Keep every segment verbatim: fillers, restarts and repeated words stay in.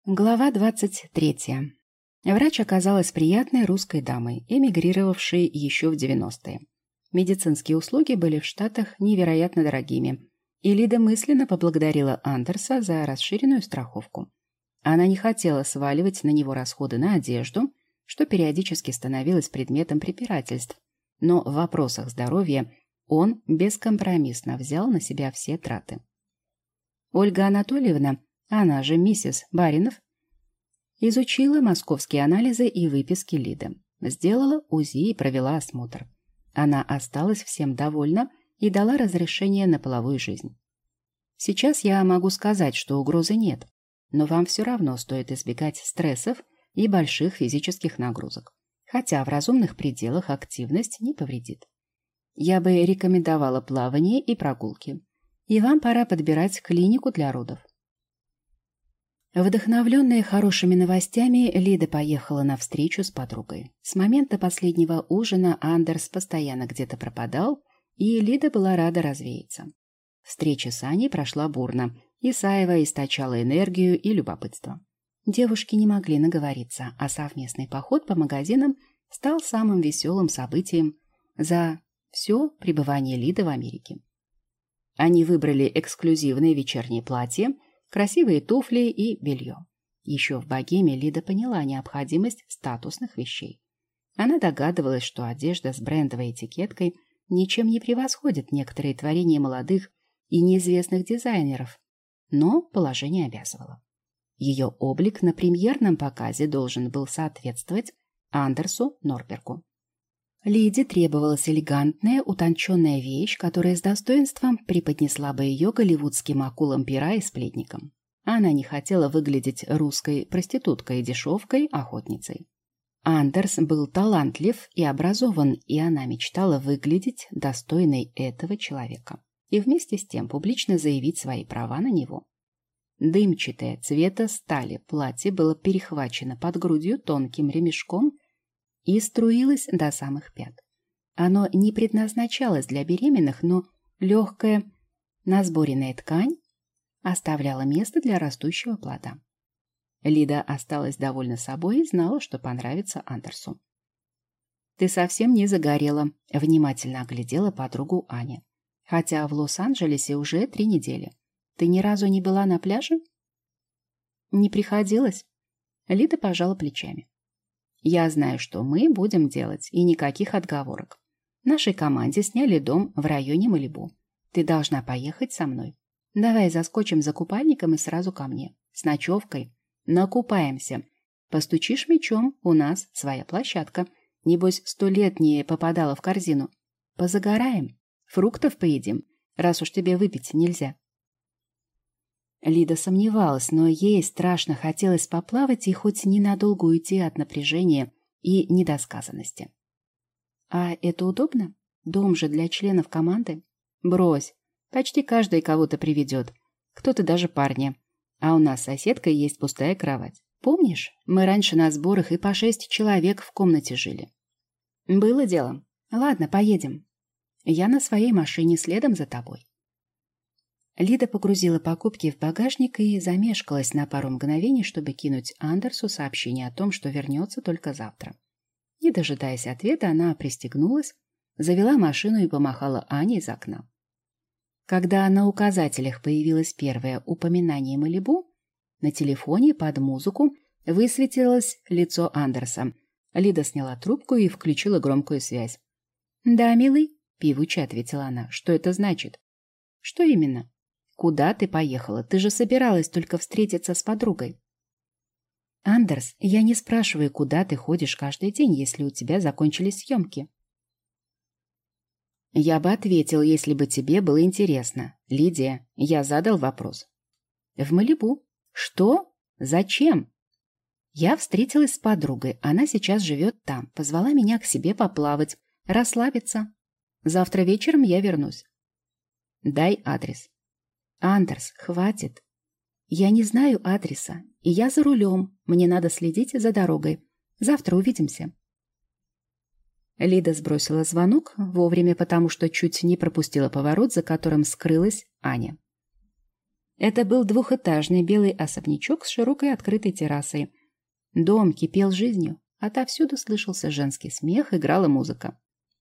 Глава двадцать третья. Врач оказалась приятной русской дамой, эмигрировавшей еще в девяностые. Медицинские услуги были в Штатах невероятно дорогими, и Лида мысленно поблагодарила Андерса за расширенную страховку. Она не хотела сваливать на него расходы на одежду, что периодически становилось предметом препирательств, но в вопросах здоровья он бескомпромиссно взял на себя все траты. Ольга Анатольевна, она же миссис Баринов, изучила московские анализы и выписки Лиды, сделала УЗИ и провела осмотр. Она осталась всем довольна и дала разрешение на половую жизнь. Сейчас я могу сказать, что угрозы нет, но вам все равно стоит избегать стрессов и больших физических нагрузок, хотя в разумных пределах активность не повредит. Я бы рекомендовала плавание и прогулки, и вам пора подбирать клинику для родов. Вдохновленная хорошими новостями, Лида поехала на встречу с подругой. С момента последнего ужина Андерс постоянно где-то пропадал, и Лида была рада развеяться. Встреча с Аней прошла бурно. Исаева источала энергию и любопытство. Девушки не могли наговориться, а совместный поход по магазинам стал самым веселым событием за все пребывание Лиды в Америке. Они выбрали эксклюзивные вечерние платья, красивые туфли и белье. Еще в богеме Лида поняла необходимость статусных вещей. Она догадывалась, что одежда с брендовой этикеткой ничем не превосходит некоторые творения молодых и неизвестных дизайнеров, но положение обязывало. Ее облик на премьерном показе должен был соответствовать Андерсу Норбергу. Лиде требовалась элегантная, утонченная вещь, которая с достоинством преподнесла бы ее голливудским акулам пера и сплетникам. Она не хотела выглядеть русской проституткой, дешевкой, охотницей. Андерс был талантлив и образован, и она мечтала выглядеть достойной этого человека и вместе с тем публично заявить свои права на него. Дымчатое цвета стали платье было перехвачено под грудью тонким ремешком и струилась до самых пят. Оно не предназначалось для беременных, но легкая насборенная ткань оставляла место для растущего плода. Лида осталась довольна собой и знала, что понравится Андерсу. «Ты совсем не загорела», — внимательно оглядела подругу Аня. «Хотя в Лос-Анджелесе уже три недели. Ты ни разу не была на пляже?» «Не приходилось». Лида пожала плечами. «Я знаю, что мы будем делать, и никаких отговорок. Нашей команде сняли дом в районе Малибу. Ты должна поехать со мной. Давай заскочим за купальником и сразу ко мне. С ночевкой. Накупаемся. Постучишь мячом, у нас своя площадка. Небось, сто лет не попадала в корзину. Позагораем. Фруктов поедим, раз уж тебе выпить нельзя». Лида сомневалась, но ей страшно хотелось поплавать и хоть ненадолго уйти от напряжения и недосказанности. «А это удобно? Дом же для членов команды?» «Брось. Почти каждый кого-то приведет. Кто-то даже парня. А у нас с соседкой есть пустая кровать. Помнишь, мы раньше на сборах и по шесть человек в комнате жили?» «Было дело. Ладно, поедем. Я на своей машине следом за тобой». Лида погрузила покупки в багажник и замешкалась на пару мгновений, чтобы кинуть Андерсу сообщение о том, что вернется только завтра. Не дожидаясь ответа, она пристегнулась, завела машину и помахала Ане из окна. Когда на указателях появилось первое упоминание Малибу, на телефоне под музыку высветилось лицо Андерса. Лида сняла трубку и включила громкую связь. «Да, милый», — певуче ответила она. «Что это значит?» «Что именно?» «Куда ты поехала? Ты же собиралась только встретиться с подругой». «Андерс, я не спрашиваю, куда ты ходишь каждый день, если у тебя закончились съемки». «Я бы ответил, если бы тебе было интересно. Лидия, я задал вопрос». «В Малибу». «Что? Зачем?» «Я встретилась с подругой. Она сейчас живет там. Позвала меня к себе поплавать, расслабиться. Завтра вечером я вернусь». «Дай адрес». «Андерс, хватит. Я не знаю адреса, и я за рулем. Мне надо следить за дорогой. Завтра увидимся». Лида сбросила звонок вовремя, потому что чуть не пропустила поворот, за которым скрылась Аня. Это был двухэтажный белый особнячок с широкой открытой террасой. Дом кипел жизнью, отовсюду слышался женский смех, играла музыка.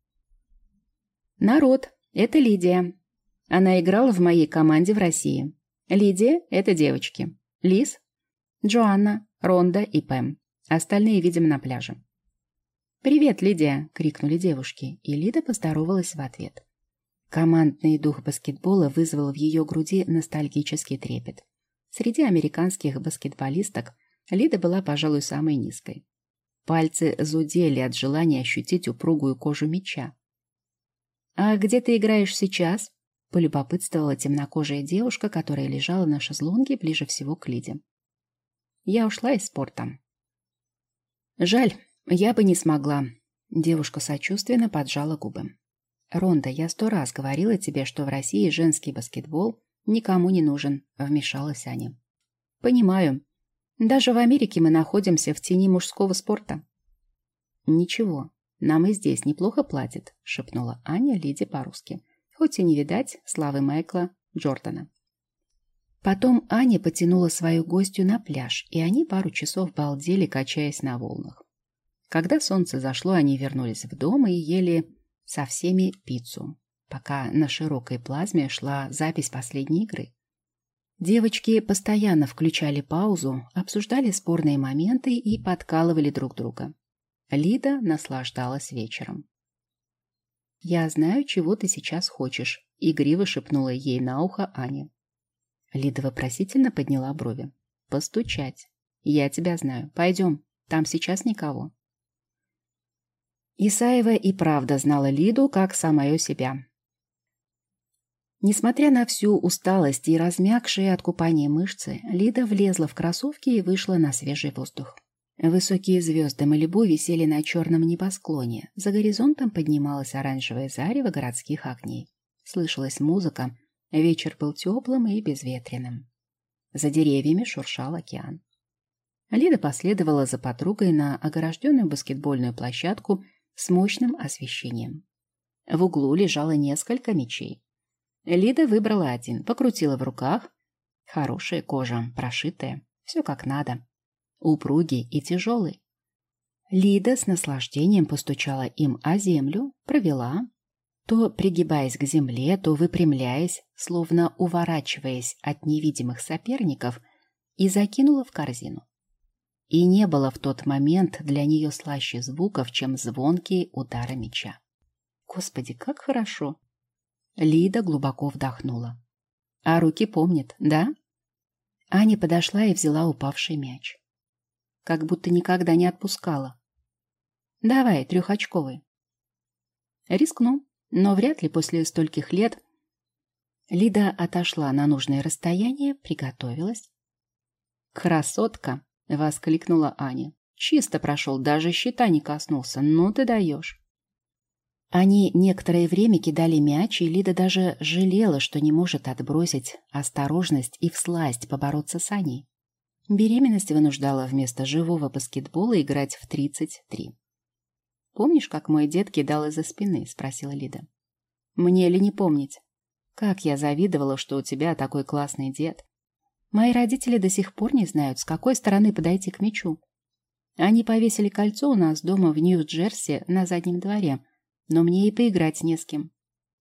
«Народ, это Лидия. Она играла в моей команде в России. Лидия — это девочки. Лиз, Джоанна, Ронда и Пэм. Остальные, видимо, на пляже». «Привет, Лидия!» — крикнули девушки, и Лида поздоровалась в ответ. Командный дух баскетбола вызвал в ее груди ностальгический трепет. Среди американских баскетболисток Лида была, пожалуй, самой низкой. Пальцы зудели от желания ощутить упругую кожу мяча. «А где ты играешь сейчас?» — полюбопытствовала темнокожая девушка, которая лежала на шезлонге ближе всего к Лиде. «Я ушла из спорта». «Жаль, я бы не смогла». Девушка сочувственно поджала губы. «Ронда, я сто раз говорила тебе, что в России женский баскетбол никому не нужен», — вмешалась Аня. «Понимаю. Даже в Америке мы находимся в тени мужского спорта». «Ничего, нам и здесь неплохо платят», — шепнула Аня Лиде по-русски. Хоть и не видать славы Майкла Джордана. Потом Аня потянула свою гостью на пляж, и они пару часов балдели, качаясь на волнах. Когда солнце зашло, они вернулись в дом и ели со всеми пиццу, пока на широкой плазме шла запись последней игры. Девочки постоянно включали паузу, обсуждали спорные моменты и подкалывали друг друга. Лида наслаждалась вечером. «Я знаю, чего ты сейчас хочешь», — игриво шепнула ей на ухо Аня. Лида вопросительно подняла брови. «Постучать. Я тебя знаю. Пойдем. Там сейчас никого». Исаева и правда знала Лиду как самую себя. Несмотря на всю усталость и размякшие от купания мышцы, Лида влезла в кроссовки и вышла на свежий воздух. Высокие звезды Малибу висели на черном небосклоне. За горизонтом поднималось оранжевое зарево городских огней. Слышалась музыка. Вечер был теплым и безветренным. За деревьями шуршал океан. Лида последовала за подругой на огорожденную баскетбольную площадку с мощным освещением. В углу лежало несколько мячей. Лида выбрала один, покрутила в руках. Хорошая кожа, прошитая, все как надо. Упругий и тяжелый. Лида с наслаждением постучала им о землю, провела, то пригибаясь к земле, то выпрямляясь, словно уворачиваясь от невидимых соперников, и закинула в корзину. И не было в тот момент для нее слаще звуков, чем звонкие удары мяча. Господи, как хорошо! Лида глубоко вдохнула. А руки помнят, да? Аня подошла и взяла упавший мяч. Как будто никогда не отпускала. Давай, трехочковый. Рискну, но вряд ли после стольких лет. Лида отошла на нужное расстояние, приготовилась. «Красотка!» — воскликнула Аня. «Чисто прошел, даже щита не коснулся. Ну ты даешь!» Они некоторое время кидали мяч, и Лида даже жалела, что не может отбросить осторожность и всласть побороться с Аней. Беременность вынуждала вместо живого баскетбола играть в тридцать три. «Помнишь, как мой дед кидал из-за спины?» — спросила Лида. «Мне ли не помнить? Как я завидовала, что у тебя такой классный дед. Мои родители до сих пор не знают, с какой стороны подойти к мячу. Они повесили кольцо у нас дома в Нью-Джерси на заднем дворе, но мне и поиграть не с кем».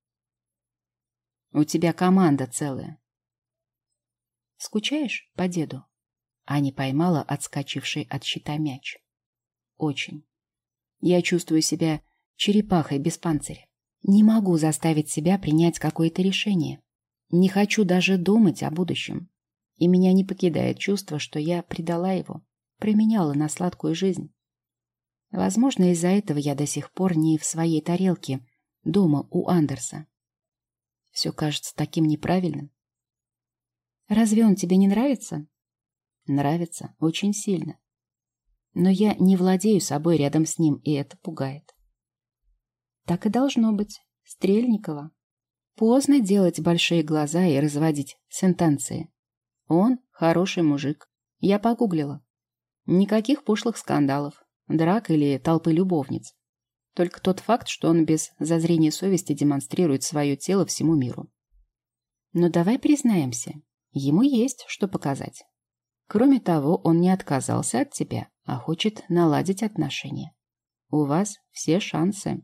«У тебя команда целая». «Скучаешь по деду?» Аня поймала отскочивший от щита мяч. «Очень. Я чувствую себя черепахой без панциря. Не могу заставить себя принять какое-то решение. Не хочу даже думать о будущем. И меня не покидает чувство, что я предала его, променяла на сладкую жизнь. Возможно, из-за этого я до сих пор не в своей тарелке, дома у Андерса. Все кажется таким неправильным. Разве он тебе не нравится?» «Нравится, очень сильно. Но я не владею собой рядом с ним, и это пугает». «Так и должно быть, Стрельникова. Поздно делать большие глаза и разводить сентенции. Он хороший мужик. Я погуглила. Никаких пошлых скандалов, драк или толпы любовниц. Только тот факт, что он без зазрения совести демонстрирует свое тело всему миру. Но давай признаемся, Ему есть что показать. Кроме того, он не отказался от тебя, а хочет наладить отношения. У вас все шансы.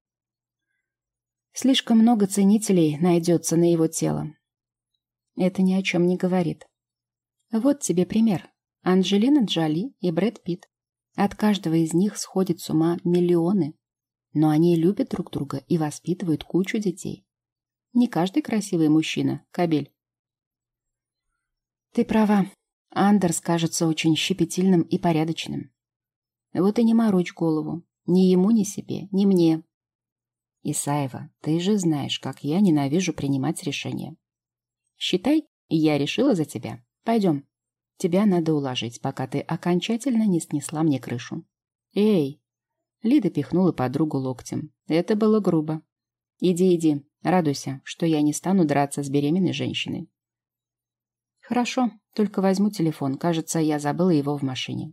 Слишком много ценителей найдется на его тело. Это ни о чем не говорит. Вот тебе пример. Анджелина Джоли и Брэд Питт. От каждого из них сходит с ума миллионы. Но они любят друг друга и воспитывают кучу детей. Не каждый красивый мужчина, кобель. Ты права. Андерс кажется очень щепетильным и порядочным. Вот и не морочь голову. Ни ему, ни себе, ни мне. Исаева, ты же знаешь, как я ненавижу принимать решения. Считай, я решила за тебя. Пойдем. Тебя надо уложить, пока ты окончательно не снесла мне крышу. Эй! Лида пихнула подругу локтем. Это было грубо. Иди, иди, радуйся, что я не стану драться с беременной женщиной. Хорошо, только возьму телефон. Кажется, я забыла его в машине.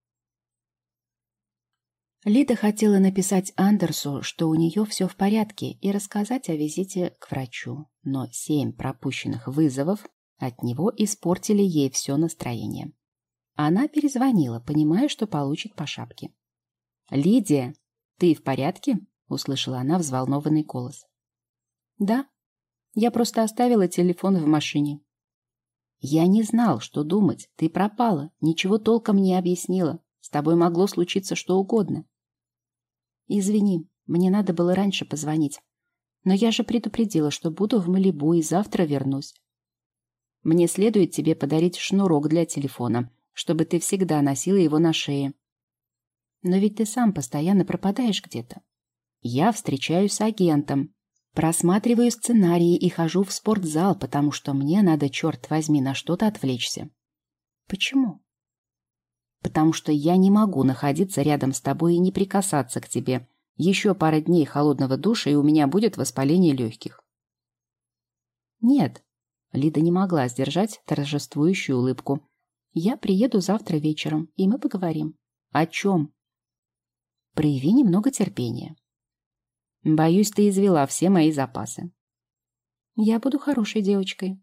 Лида хотела написать Андерсу, что у нее все в порядке, и рассказать о визите к врачу. Но семь пропущенных вызовов от него испортили ей все настроение. Она перезвонила, понимая, что получит по шапке. «Лидия, ты в порядке?» — услышала она взволнованный голос. «Да, я просто оставила телефон в машине». «Я не знал, что думать. Ты пропала, ничего толком не объяснила. С тобой могло случиться что угодно». «Извини, мне надо было раньше позвонить. Но я же предупредила, что буду в Малибу и завтра вернусь. Мне следует тебе подарить шнурок для телефона, чтобы ты всегда носила его на шее. Но ведь ты сам постоянно пропадаешь где-то. Я встречаюсь с агентом, просматриваю сценарии и хожу в спортзал, потому что мне надо, черт возьми, на что-то отвлечься». «Почему?» «Потому что я не могу находиться рядом с тобой и не прикасаться к тебе. Еще пара дней холодного душа, и у меня будет воспаление легких». «Нет», — Лида не могла сдержать торжествующую улыбку. «Я приеду завтра вечером, и мы поговорим». «О чем?» «Прояви немного терпения». «Боюсь, ты извела все мои запасы». «Я буду хорошей девочкой».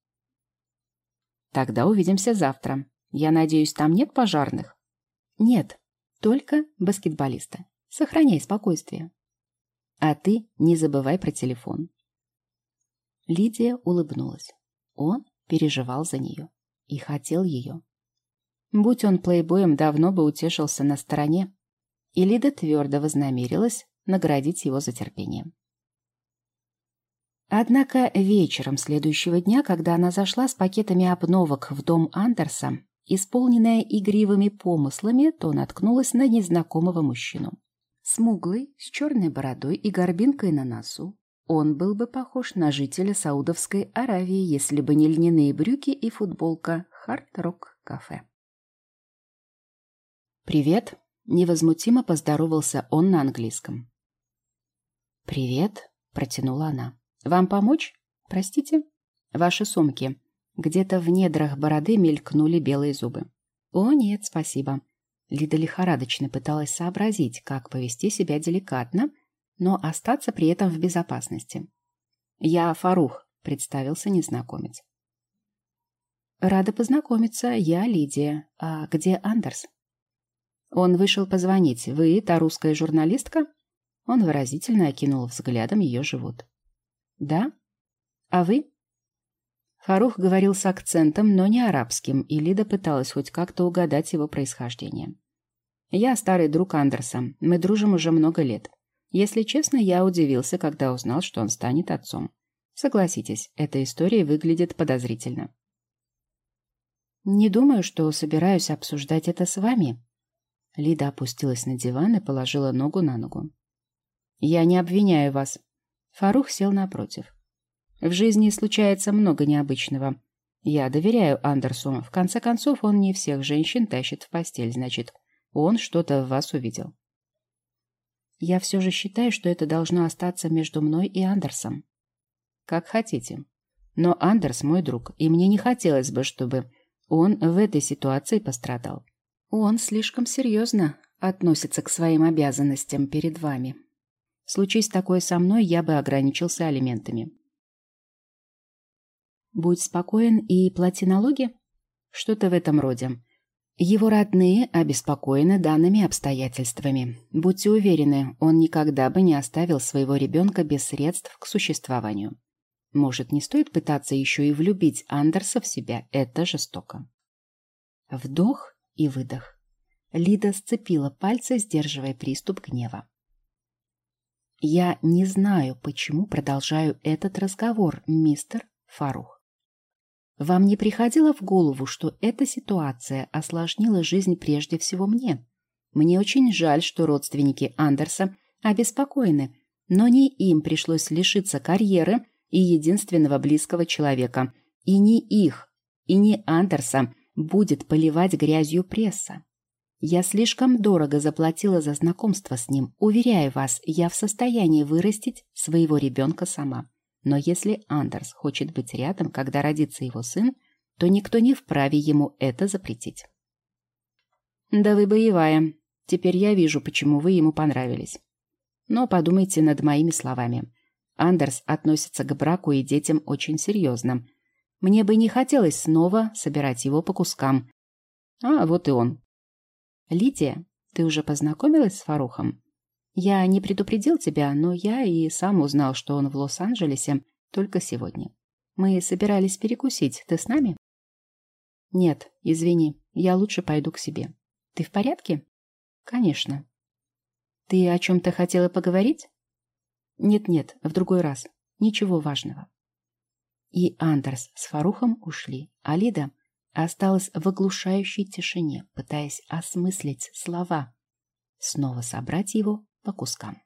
«Тогда увидимся завтра. Я надеюсь, там нет пожарных?» «Нет, только баскетболисты. Сохраняй спокойствие. А ты не забывай про телефон». Лидия улыбнулась. Он переживал за нее и хотел ее. Будь он плейбоем, давно бы утешился на стороне. И Лида твердо вознамерилась наградить его за терпение. Однако вечером следующего дня, когда она зашла с пакетами обновок в дом Андерса, исполненная игривыми помыслами, то наткнулась на незнакомого мужчину. Смуглый, с черной бородой и горбинкой на носу, он был бы похож на жителя Саудовской Аравии, если бы не льняные брюки и футболка «Хард-Рок Кафе». «Привет», — невозмутимо поздоровался он на английском. «Привет», — протянула она. «Вам помочь? Простите? Ваши сумки». Где-то в недрах бороды мелькнули белые зубы. «О, нет, спасибо». Лида лихорадочно пыталась сообразить, как повести себя деликатно, но остаться при этом в безопасности. «Я Фарух», — представился незнакомец. «Рада познакомиться, я Лидия. А где Андерс?» «Он вышел позвонить. Вы та русская журналистка?» Он выразительно окинул взглядом ее живот. «Да? А вы?» Фарух говорил с акцентом, но не арабским, и Лида пыталась хоть как-то угадать его происхождение. «Я старый друг Андерса. Мы дружим уже много лет. Если честно, я удивился, когда узнал, что он станет отцом. Согласитесь, эта история выглядит подозрительно». «Не думаю, что собираюсь обсуждать это с вами». Лида опустилась на диван и положила ногу на ногу. «Я не обвиняю вас». Фарух сел напротив. «В жизни случается много необычного. Я доверяю Андерсу. В конце концов, он не всех женщин тащит в постель, значит, он что-то в вас увидел». «Я все же считаю, что это должно остаться между мной и Андерсом». «Как хотите. Но Андерс мой друг, и мне не хотелось бы, чтобы он в этой ситуации пострадал. Он слишком серьезно относится к своим обязанностям перед вами. Случись такое со мной, я бы ограничился алиментами». Будь спокоен и плати налоги? Что-то в этом роде. Его родные обеспокоены данными обстоятельствами. Будьте уверены, он никогда бы не оставил своего ребенка без средств к существованию. Может, не стоит пытаться еще и влюбить Андерса в себя? Это жестоко. Вдох и выдох. Лида сцепила пальцы, сдерживая приступ гнева. «Я не знаю, почему продолжаю этот разговор, мистер Фарух. Вам не приходило в голову, что эта ситуация осложнила жизнь прежде всего мне? Мне очень жаль, что родственники Андерса обеспокоены, но не им пришлось лишиться карьеры и единственного близкого человека. И не их, и не Андерса будет поливать грязью пресса. Я слишком дорого заплатила за знакомство с ним. Уверяю вас, я в состоянии вырастить своего ребенка сама. Но если Андерс хочет быть рядом, когда родится его сын, то никто не вправе ему это запретить». «Да вы боевая. Теперь я вижу, почему вы ему понравились. Но подумайте над моими словами. Андерс относится к браку и детям очень серьезно. Мне бы не хотелось снова собирать его по кускам. А вот и он». «Лидия, ты уже познакомилась с Фарухом? Я не предупредил тебя, но я и сам узнал, что он в Лос-Анджелесе только сегодня. Мы собирались перекусить. Ты с нами?» «Нет, извини, я лучше пойду к себе. Ты в порядке?» «Конечно». «Ты о чем-то хотела поговорить?» «Нет-нет, в другой раз. Ничего важного». И Андерс с Фарухом ушли, а Лида осталась в оглушающей тишине, пытаясь осмыслить слова, снова собрать его по кускам.